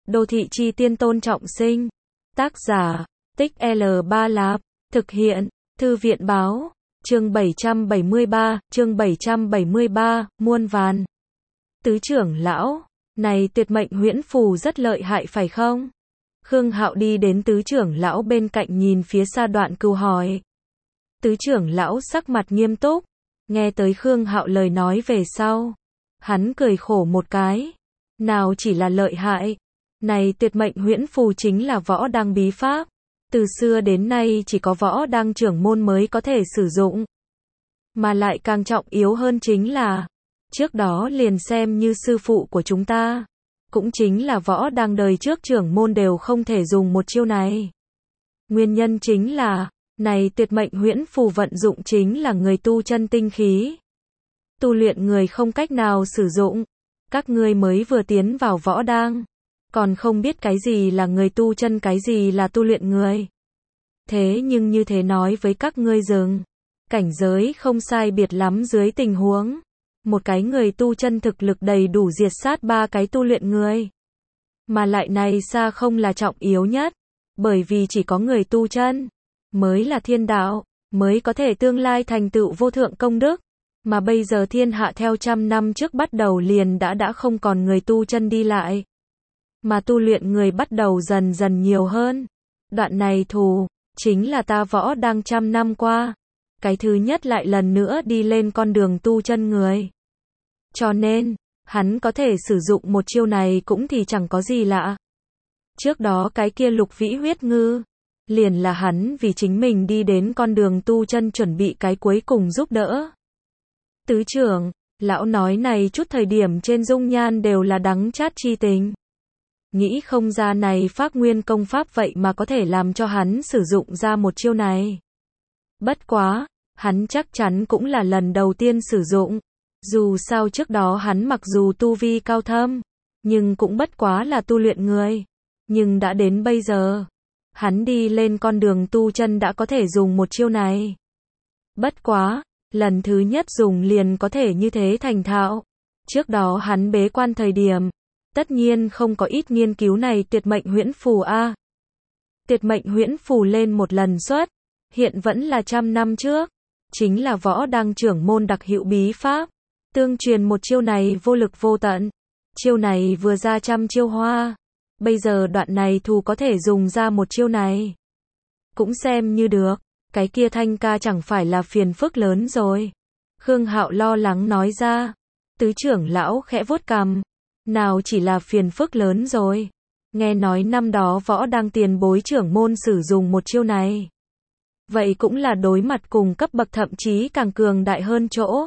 Đô thị chi tiên Tôn Trọng Sinh. Tác giả, Tích L3 Lạp. Thực hiện, Thư viện báo. Chương 773, muôn vàn. Tứ trưởng lão, này tuyệt mệnh huyễn phù rất lợi hại phải không? Khương Hạo đi đến tứ trưởng lão bên cạnh nhìn phía xa Đoạn Cừu hỏi. Tứ trưởng lão sắc mặt nghiêm túc, nghe tới Khương Hạo lời nói về sau. Hắn cười khổ một cái. Nào chỉ là lợi hại. Này tuyệt mệnh huyễn phù chính là võ đăng bí pháp. Từ xưa đến nay chỉ có võ đăng trưởng môn mới có thể sử dụng. Mà lại càng trọng yếu hơn chính là, trước đó liền xem như sư phụ của chúng ta, cũng chính là võ đăng đời trước trưởng môn đều không thể dùng một chiêu này. Nguyên nhân chính là, này tuyệt mệnh huyễn phù vận dụng chính là người tu chân tinh khí. Tu luyện người không cách nào sử dụng. Các ngươi mới vừa tiến vào võ đăng, còn không biết cái gì là người tu chân, cái gì là tu luyện người. Thế nhưng như thế nói với các ngươi dừng, cảnh giới không sai biệt lắm dưới tình huống, một cái người tu chân thực lực đầy đủ diệt sát ba cái tu luyện người. Mà lại này xa không là trọng yếu nhất, bởi vì chỉ có người tu chân mới là thiên đạo, mới có thể tương lai thành tựu vô thượng công đức. Mà bây giờ thiên hạ theo 100 năm trước bắt đầu liền đã không còn người tu chân đi lại. Mà tu luyện người bắt đầu dần dần nhiều hơn. Đoạn này thù, chính là ta võ đăng 100 năm qua. Cái thứ nhất lại lần nữa đi lên con đường tu chân người. Cho nên, hắn có thể sử dụng một chiêu này cũng thì chẳng có gì lạ. Trước đó cái kia Lục Vĩ huyết ngư, liền là hắn vì chính mình đi đến con đường tu chân chuẩn bị cái cuối cùng giúp đỡ. Tứ trưởng, lão nói này chút thời điểm trên dung nhan đều là đắng chát chi tình. Nghĩ không ra này Phác Nguyên công pháp vậy mà có thể làm cho hắn sử dụng ra một chiêu này. Bất quá, hắn chắc chắn cũng là lần đầu tiên sử dụng. Dù sao trước đó hắn mặc dù tu vi cao thâm, nhưng cũng bất quá là tu luyện người. Nhưng đã đến bây giờ, hắn đi lên con đường tu chân đã có thể dùng một chiêu này. Bất quá, lần thứ nhất dùng liền có thể như thế thành thạo. Trước đó hắn bế quan thời điểm, tất nhiên không có ít nghiên cứu này tuyệt mệnh huyễn phù a. Tuyệt mệnh huyễn phù lên một lần xuất, hiện vẫn là 100 năm trước, chính là võ đăng trưởng môn đặc hữu bí pháp, tương truyền một chiêu này vô lực vô tận. Chiêu này vừa ra 100 chiêu hoa, bây giờ đoạn này thù có thể dùng ra một chiêu này. Cũng xem như được, cái kia Thanh ca chẳng phải là phiền phức lớn rồi. Khương Hạo lo lắng nói ra. Tứ trưởng lão khẽ vuốt cằm. Nào chỉ là phiền phức lớn rồi. Nghe nói năm đó võ đăng tiền bối trưởng môn sử dụng một chiêu này. Vậy cũng là đối mặt cùng cấp bậc thậm chí càng cường đại hơn chỗ.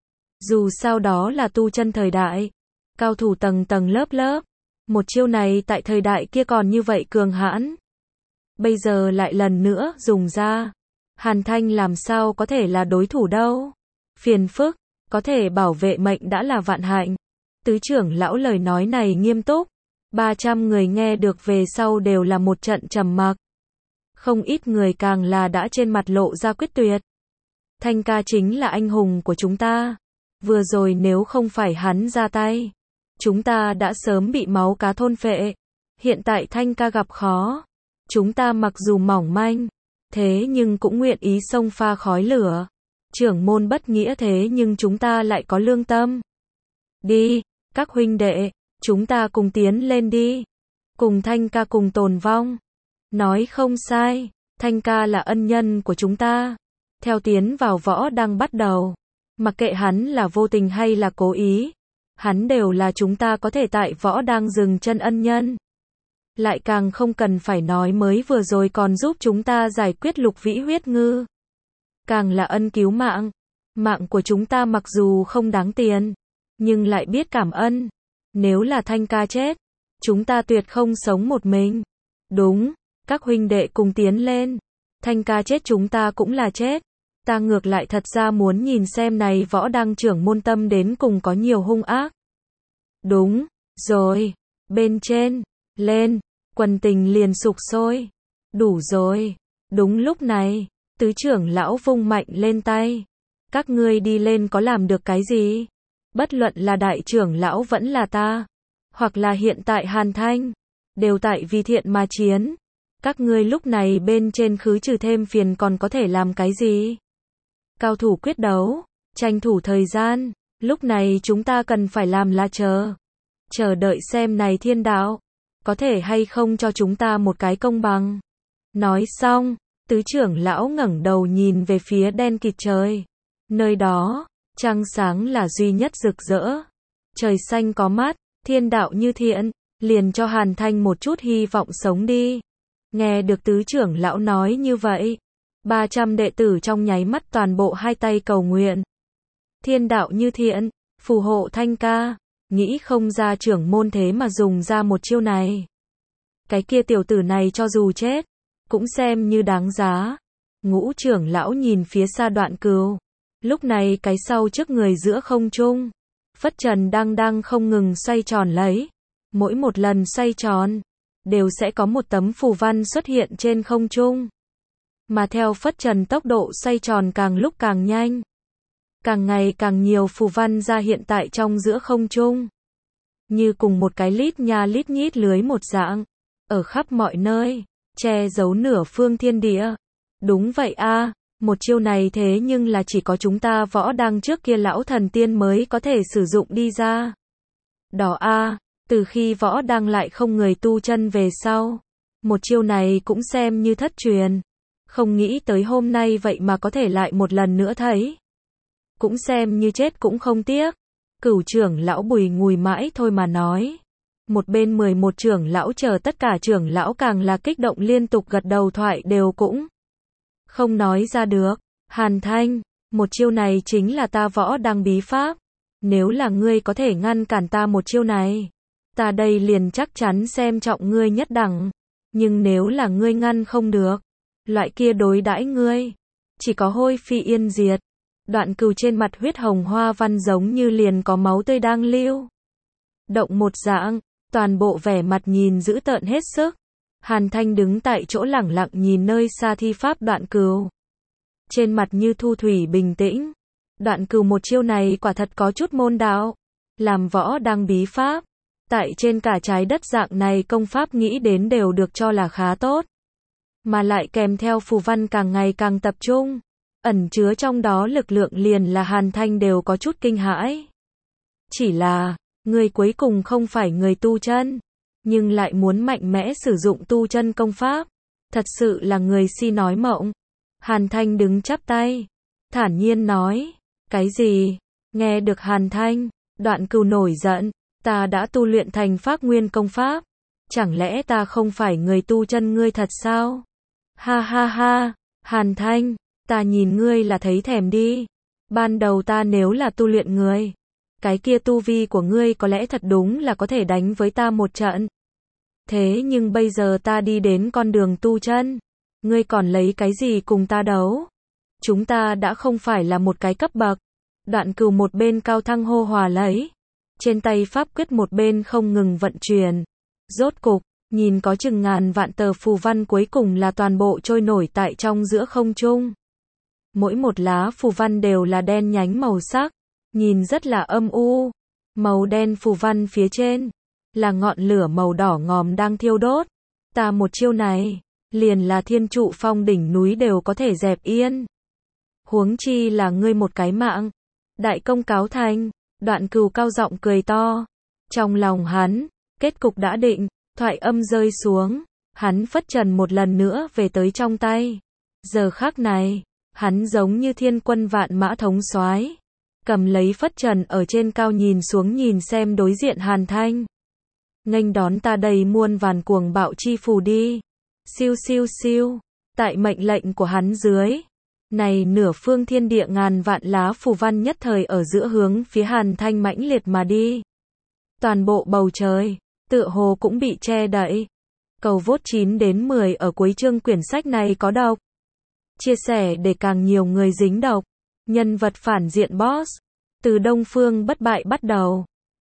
Dù sao đó là tu chân thời đại, cao thủ tầng tầng lớp lớp. Một chiêu này tại thời đại kia còn như vậy cường hãn. Bây giờ lại lần nữa dùng ra. Hàn Thanh làm sao có thể là đối thủ đâu. Phiền phức, có thể bảo vệ mệnh đã là vạn hạnh. Tứ trưởng lão lời nói này nghiêm túc. 300 người nghe được về sau đều là một trận trầm mặc. Không ít người càng là đã trên mặt lộ ra quyết tuyệt. Thanh ca chính là anh hùng của chúng ta. Vừa rồi nếu không phải hắn ra tay, chúng ta đã sớm bị máu cá thôn phệ. Hiện tại Thanh ca gặp khó, chúng ta mặc dù mỏng manh, thế nhưng cũng nguyện ý xông pha khói lửa. Trưởng môn bất nghĩa thế nhưng chúng ta lại có lương tâm. Đi, các huynh đệ, chúng ta cùng tiến lên đi. Cùng Thanh ca cùng tồn vong. Nói không sai, Thanh ca là ân nhân của chúng ta. Theo tiến vào võ đăng bắt đầu, mặc kệ hắn là vô tình hay là cố ý, hắn đều là chúng ta có thể tại võ đăng dừng chân ân nhân. Lại càng không cần phải nói mới vừa rồi còn giúp chúng ta giải quyết Lục Vĩ huyết ngư. Càng là ân cứu mạng. Mạng của chúng ta mặc dù không đáng tiền, nhưng lại biết cảm ơn. Nếu là Thanh ca chết, chúng ta tuyệt không sống một mình. Đúng, các huynh đệ cùng tiến lên. Thanh ca chết chúng ta cũng là chết. Ta ngược lại thật ra muốn nhìn xem này võ đăng trưởng môn tâm đến cùng có nhiều hung ác. Đúng, rồi, bên trên, lên, quần tình liền sục sôi. Đủ rồi, đúng lúc này, tứ trưởng lão vung mạnh lên tay. Các ngươi đi lên có làm được cái gì? Bất luận là đại trưởng lão vẫn là ta, hoặc là hiện tại Hàn Thanh, đều tại vì thiện mà chiến. Các ngươi lúc này bên trên khứ trừ thêm phiền còn có thể làm cái gì? Cao thủ quyết đấu, tranh thủ thời gian, lúc này chúng ta cần phải làm là chờ đợi xem này thiên đạo, có thể hay không cho chúng ta một cái công bằng. Nói xong, tứ trưởng lão ngẩng đầu nhìn về phía đen kịt trời. Nơi đó, trăng sáng là duy nhất rực rỡ. Trời xanh có mát, thiên đạo như thiện, liền cho Hàn Thanh một chút hy vọng sống đi. Nghe được tứ trưởng lão nói như vậy, 300 đệ tử trong nháy mắt toàn bộ hai tay cầu nguyện. Thiên đạo như thiện, phù hộ Thanh ca, nghĩ không ra trưởng môn thế mà dùng ra một chiêu này. Cái kia tiểu tử này cho dù chết, cũng xem như đáng giá. Ngũ trưởng lão nhìn phía xa Đoạn Cừu, lúc này cái sau trước người giữa không trung, phất trần đang không ngừng xoay tròn lấy. Mỗi một lần xoay tròn, đều sẽ có một tấm phù văn xuất hiện trên không trung. Mà theo phất trần tốc độ xoay tròn càng lúc càng nhanh, càng ngày càng nhiều phù văn ra hiện tại trong giữa không trung. Như cùng một cái lít nha lít nhít lưới một dạng, ở khắp mọi nơi, che giấu nửa phương thiên địa. Đúng vậy a, một chiêu này thế nhưng là chỉ có chúng ta võ đăng trước kia lão thần tiên mới có thể sử dụng đi ra. Đó a, từ khi võ đăng lại không người tu chân về sau, một chiêu này cũng xem như thất truyền. Không nghĩ tới hôm nay vậy mà có thể lại một lần nữa thấy. Cũng xem như chết cũng không tiếc. Cửu trưởng lão bùi ngùi mãi thôi mà nói. Một bên 11 trưởng lão chờ tất cả trưởng lão càng là kích động liên tục gật đầu thoại đều cũng không nói ra được. Hàn Thanh, một chiêu này chính là ta võ đăng bí pháp. Nếu là ngươi có thể ngăn cản ta một chiêu này, ta đây liền chắc chắn xem trọng ngươi nhất đẳng. Nhưng nếu là ngươi ngăn không được, loại kia đối đãi ngươi, chỉ có hôi phi yên diệt. Đoạn Cừu trên mặt huyết hồng hoa văn giống như liền có máu tươi đang lưu động một dạng, toàn bộ vẻ mặt nhìn dữ tợn hết sức. Hàn Thanh đứng tại chỗ lẳng lặng nhìn nơi xa thi pháp Đoạn Cừu. Trên mặt như thu thủy bình tĩnh. Đoạn Cừu một chiêu này quả thật có chút môn đạo. Làm võ đăng bí pháp. Tại trên cả trái đất dạng này công pháp nghĩ đến đều được cho là khá tốt. Mà lại kèm theo phù văn càng ngày càng tập trung. Ẩn chứa trong đó lực lượng liền là Hàn Thanh đều có chút kinh hãi. Chỉ là, người cuối cùng không phải người tu chân, nhưng lại muốn mạnh mẽ sử dụng tu chân công pháp. Thật sự là người si nói mộng. Hàn Thanh đứng chắp tay, thản nhiên nói, cái gì? Nghe được Hàn Thanh, Đoạn Cừu nổi giận, ta đã tu luyện thành Phác Nguyên công pháp. Chẳng lẽ ta không phải người tu chân ngươi thật sao? Ha ha ha, Hàn Thanh, ta nhìn ngươi là thấy thèm đi. Ban đầu ta nếu là tu luyện người, cái kia tu vi của ngươi có lẽ thật đúng là có thể đánh với ta một trận. Thế nhưng bây giờ ta đi đến con đường tu chân, ngươi còn lấy cái gì cùng ta đấu? Chúng ta đã không phải là một cái cấp bậc. Đoạn Cừu một bên cao thăng hô hòa lấy, trên tay pháp quyết một bên không ngừng vận chuyển. Rốt cục, nhìn có chừng ngàn vạn tờ phù văn cuối cùng là toàn bộ trôi nổi tại trong giữa không trung. Mỗi một lá phù văn đều là đen nhánh màu sắc, nhìn rất là âm u. Màu đen phù văn phía trên là ngọn lửa màu đỏ ngòm đang thiêu đốt. Ta một chiêu này, liền là thiên trụ phong đỉnh núi đều có thể dẹp yên. Huống chi là ngươi một cái mạng. Đại công cáo thành, Đoạn Cừu cao giọng cười to. Trong lòng hắn, kết cục đã định, thoại âm rơi xuống, hắn phất trần một lần nữa về tới trong tay. Giờ khắc này, hắn giống như thiên quân vạn mã thống soái, cầm lấy phất trần ở trên cao nhìn xuống nhìn xem đối diện Hàn Thanh. Nghênh đón ta đầy muôn vàn cuồng bạo chi phù đi. Siêu siêu siêu, tại mệnh lệnh của hắn dưới, này nửa phương thiên địa ngàn vạn lá phù văn nhất thời ở giữa hướng phía Hàn Thanh mãnh liệt mà đi. Toàn bộ bầu trời, tựa hồ cũng bị che đậy. Cầu vote 9 đến 10 ở cuối chương quyển sách này có độc. Chia sẻ để càng nhiều người dính độc. Nhân vật phản diện boss. Từ Đông Phương bất bại bắt đầu.